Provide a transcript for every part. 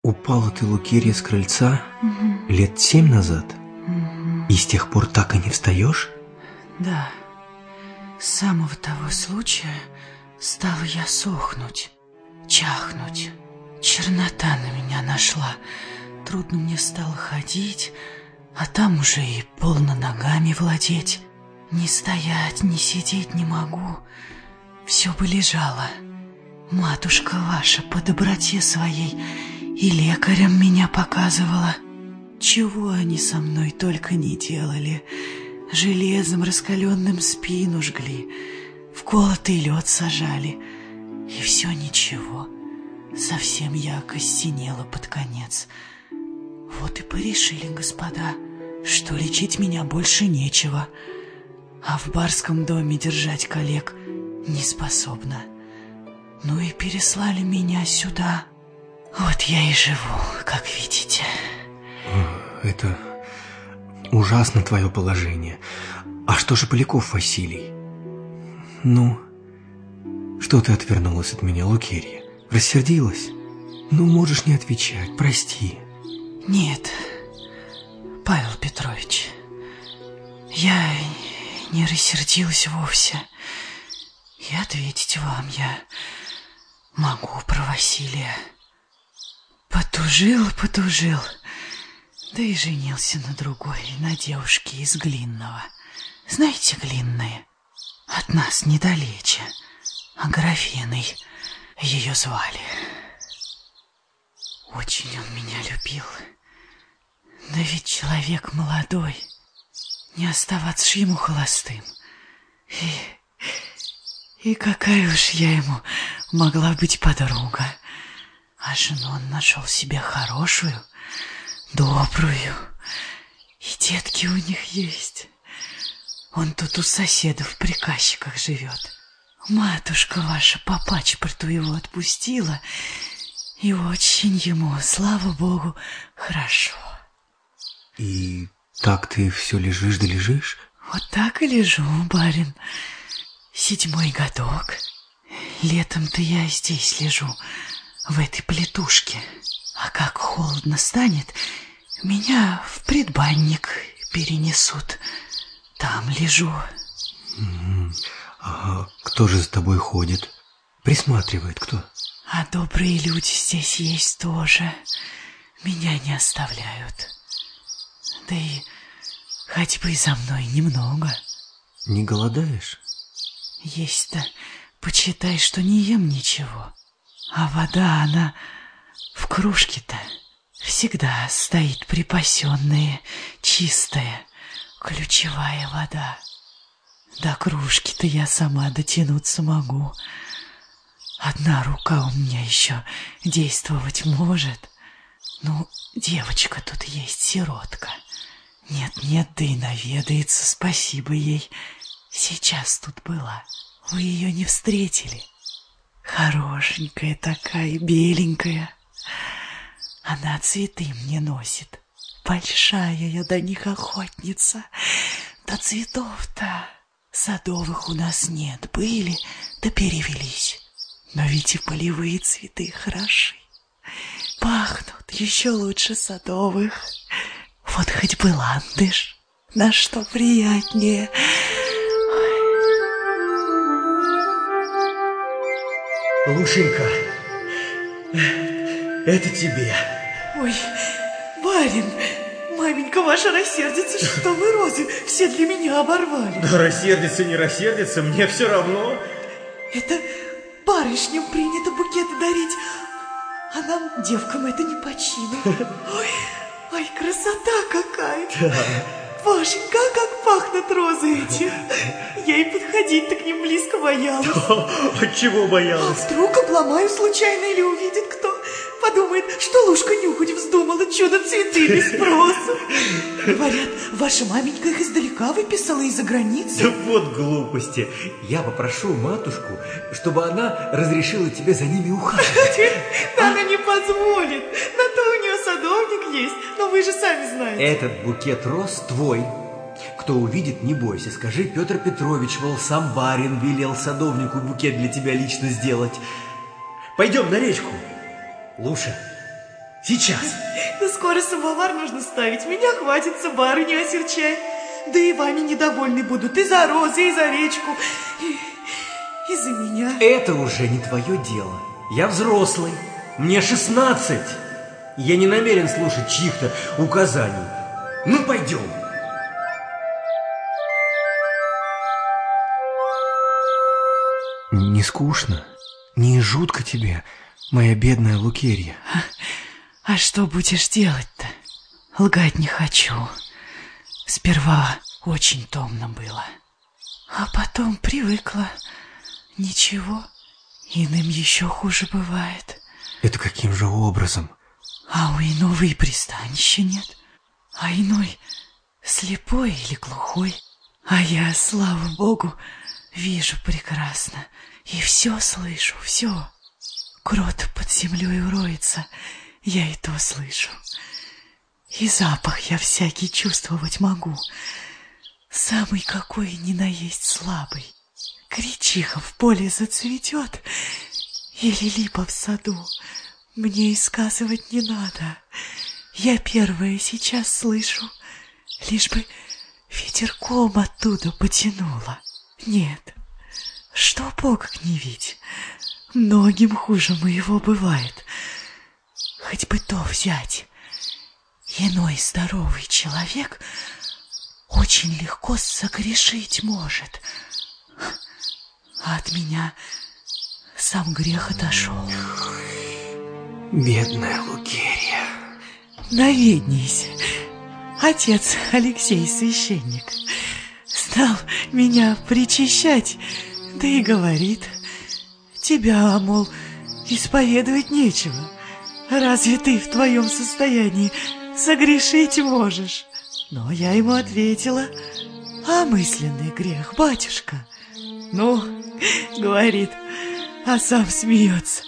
упала ты, Лукерья, с крыльца лет 7 назад, и с тех пор так и не встаешь? Да, с самого того случая стала я сохнуть, чахнуть. Чернота на меня нашла, трудно мне стало ходить, а там уже и полно ногами владеть. Ни стоять, ни сидеть не могу, все бы лежало. Матушка ваша по доброте своей и лекарям меня показывала. Чего они со мной только не делали. Железом раскаленным спину жгли, в колотый лед сажали. И все ничего, совсем я окостенела под конец. Вот и порешили, господа, что лечить меня больше нечего, а в барском доме держать коллег не способна. Ну и переслали меня сюда. Вот я и живу, как видите. Это ужасно твое положение. А что же Поляков Василий? Ну, что ты отвернулась от меня, Лукерья? Рассердилась? Ну, можешь не отвечать, прости. Нет, Павел Петрович, я не рассердилась вовсе. И ответить вам я могу про Василия. Потужил, да и женился на другой, на девушке из Глинного. Знаете, Глинные? От нас недалече, Аграфеной ее звали. Очень он меня любил. Да ведь человек молодой, не оставаться ж ему холостым. И какая уж я ему могла быть подруга. А жену он нашел себе хорошую, добрую. И детки у них есть. Он тут у соседа в приказчиках живет. Матушка ваша по паспорту его отпустила, и очень ему, слава богу, хорошо. И так ты все лежишь да лежишь? Вот так и лежу, барин. 7-й годок. Летом-то я здесь лежу, в этой плетушке. А как холодно станет, меня в предбанник перенесут. Там лежу. А кто же за тобой ходит? Присматривает кто? А добрые люди здесь есть тоже. Меня не оставляют. Да и ходьбы за мной немного. Не голодаешь? Есть-то, почитай, что не ем ничего. А вода, она в кружке-то всегда стоит припасенная, чистая, ключевая вода. До кружки-то я сама дотянуться могу. Одна рука у меня еще действовать может. Ну, девочка тут есть, сиротка. Нет-нет, да и наведается, спасибо ей. Сейчас тут была. Вы ее не встретили? Хорошенькая такая, беленькая. Она цветы мне носит. Большая я до них охотница. До цветов-то садовых у нас нет. Были, да перевелись. Но ведь и полевые цветы хороши. Пахнут еще лучше садовых. Вот хоть бы ландыш, на что приятнее. Лушенька, это тебе. Ой, барин, маменька ваша рассердится, что вы розы все для меня оборвали. Да рассердится, не рассердится, мне все равно. Это барышням принято букеты дарить, а нам, девкам, это не по чину. Ой, красота какая! Да. Боженька, как пахнут розы эти! Я и подходить-то к ним близко боялась. От чего А боялась? вдруг обломаю случайно или увидит кто? Подумает, что Лушка нюхать вздумала, чудо-цветы без спросу. Говорят, ваша маменька их издалека выписала из-за границы. Да вот глупости. Я попрошу матушку, чтобы она разрешила тебе за ними ухаживать. Да она не позволит. На то у нее садовник есть, но вы же сами знаете. Этот букет роз твой. Кто увидит, не бойся, скажи, Петр Петрович, мол, сам барин велел садовнику букет для тебя лично сделать. Пойдем на речку. Луша, Сейчас. Да скоро самовар нужно ставить. Меня хватится, барыня, осерчай. Да и вами недовольны будут и за розы, и за речку, и за меня. Это уже не твое дело. Я взрослый. Мне 16. Я не намерен слушать чьих-то указаний. Ну, пойдем. Не скучно? Не жутко тебе, моя бедная Лукерья? А что будешь делать-то? Лгать не хочу. Сперва очень томно было, а потом привыкла. Ничего, иным еще хуже бывает. Это каким же образом? А у иного и пристанища нет. А иной слепой или глухой. А я, слава Богу, вижу прекрасно. И все слышу, все. Крот под землей роется, я и то слышу. И запах я всякий чувствовать могу. Самый какой ни на есть слабый. Гречиха в поле зацветет, или липа в саду. Мне и сказывать не надо. Я первая сейчас слышу, лишь бы ветерком оттуда потянуло. Нет, что Бог не видь, многим хуже моего бывает. Хоть бы то взять. Иной здоровый человек очень легко согрешить может, а от меня сам грех отошел. Бедная Лукерья. Наведнись, отец Алексей священник стал меня причащать, да и говорит: тебя, мол, исповедовать нечего. Разве ты в твоем состоянии согрешить можешь? Но я ему ответила: а мысленный грех, батюшка? Ну, говорит, а сам смеется.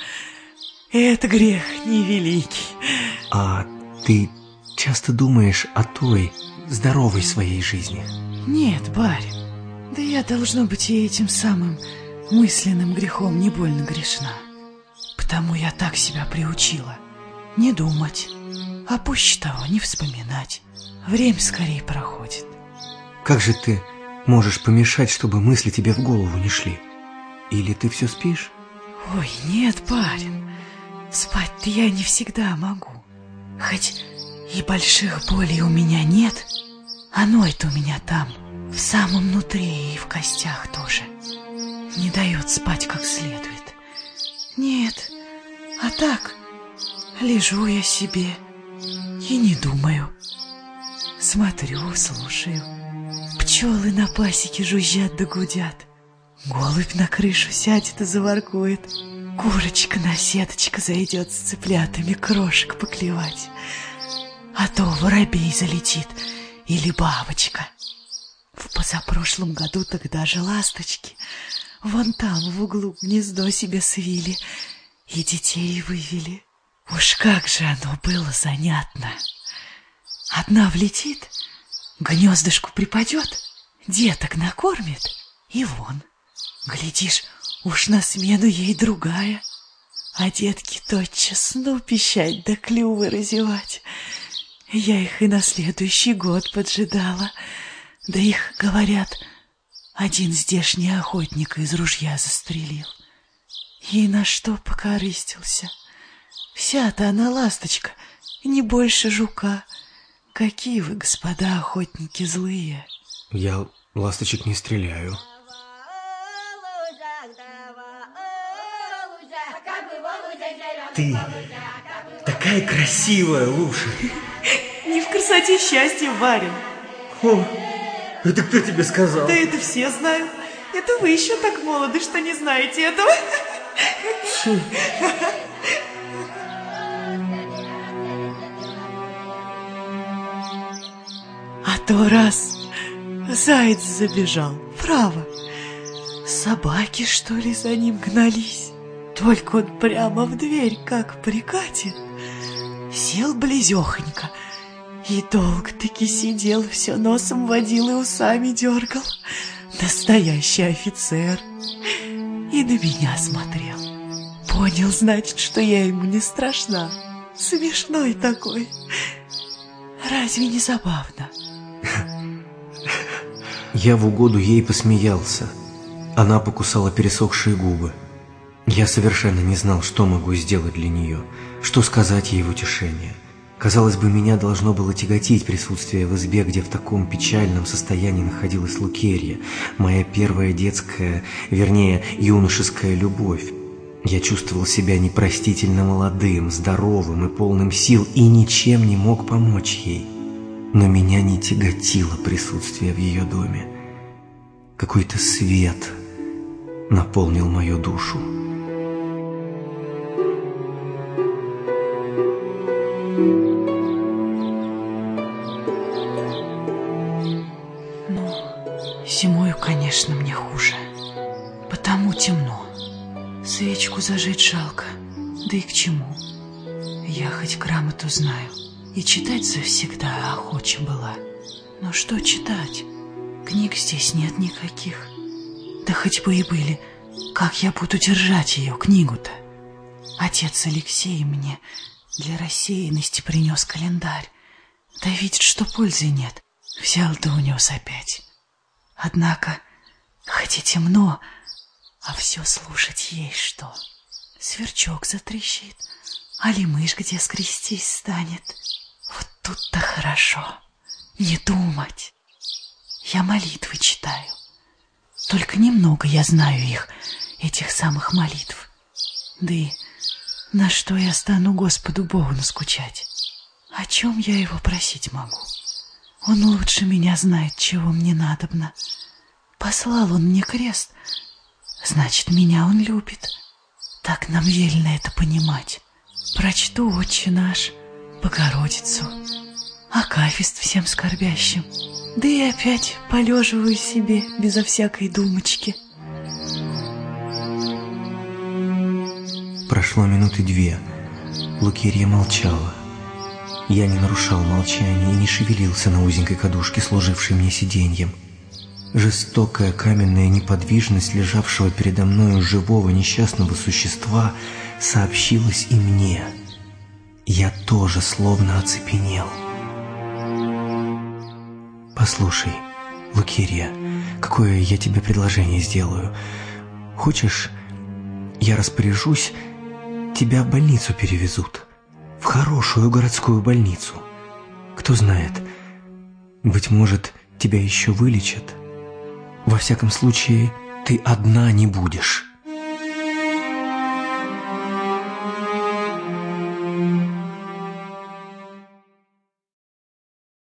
Это грех невеликий. А ты часто думаешь о той здоровой своей жизни? Нет, барин, да я, должно быть, и этим самым мысленным грехом не больно грешна. Потому я так себя приучила. Не думать, а пуще того не вспоминать. Время скорее проходит. Как же ты можешь помешать, чтобы мысли тебе в голову не шли? Или ты все спишь? Ой, нет, барин, спать-то я не всегда могу. Хоть и больших болей у меня нет, оно это у меня там, в самом внутри и в костях тоже. Не дает спать как следует. Нет, а так лежу я себе и не думаю. Смотрю, слушаю. Пчелы на пасеке жужжат да гудят. Голубь на крышу сядет и заворкует. Курочка на сеточку зайдет с цыплятами крошек поклевать. А то воробей залетит или бабочка. В позапрошлом году тогда же ласточки вон там в углу гнездо себе свили и детей вывели. Уж как же оно было занятно. Одна влетит, гнездышку припадет, деток накормит и вон. Глядишь, уж на смену ей другая, а детки тотчас пищать да клювы разевать. Я их и на следующий год поджидала. Да их, говорят, один здешний охотник из ружья застрелил. И на что покорыстился? Вся-то она ласточка, не больше жука. Какие вы, господа охотники, злые. Я ласточек не стреляю. Ты такая красивая, Луша. Не в красоте счастье, барин. О, это кто тебе сказал? Да это все знают. Это вы еще так молоды, что не знаете этого. А то раз заяц забежал, право. Собаки, что ли, за ним гнались? Только он прямо в дверь как прикатит. Сел близехонько и долго-таки сидел, все носом водил и усами дергал. Настоящий офицер. И на меня смотрел. Понял, значит, что я ему не страшна. Смешной такой. Разве не забавно? Я в угоду ей посмеялся. Она покусала пересохшие губы. Я совершенно не знал, что могу сделать для нее, что сказать ей в утешение. Казалось бы, меня должно было тяготить присутствие в избе, где в таком печальном состоянии находилась Лукерья, моя первая детская, вернее, юношеская любовь. Я чувствовал себя непростительно молодым, здоровым и полным сил, и ничем не мог помочь ей. Но меня не тяготило присутствие в ее доме. Какой-то свет наполнил мою душу. Зимою, конечно, мне хуже, потому темно. Свечку зажечь жалко, да и к чему? Я хоть грамоту знаю, и читать завсегда охоча была. Но что читать? Книг здесь нет никаких. Да хоть бы и были, как я буду держать ее, книгу-то? Отец Алексей мне для рассеянности принес календарь. Да видит, что пользы нет, взял да унес опять. Однако, хоть и темно, а все слушать есть что. Сверчок затрещит, али мышь где скрестись станет. Вот тут-то хорошо, не думать. Я молитвы читаю. Только немного я знаю их, этих самых молитв. Да и на что я стану Господу Богу наскучать? О чем я его просить могу? Он лучше меня знает, чего мне надобно. Послал он мне крест, значит, меня он любит. Так нам велено это понимать. Прочту «Отче наш», Богородицу, акафист всем скорбящим, да и опять полеживаю себе безо всякой думочки. Прошло минуты 2. Лукерья молчала. Я не нарушал молчания и не шевелился на узенькой кадушке, служившей мне сиденьем. Жестокая каменная неподвижность лежавшего передо мною живого несчастного существа сообщилась и мне. Я тоже словно оцепенел. «Послушай, Лукерья, какое я тебе предложение сделаю. Хочешь, я распоряжусь, тебя в больницу перевезут, в хорошую городскую больницу. Кто знает, быть может, тебя еще вылечат. Во всяком случае, ты одна не будешь».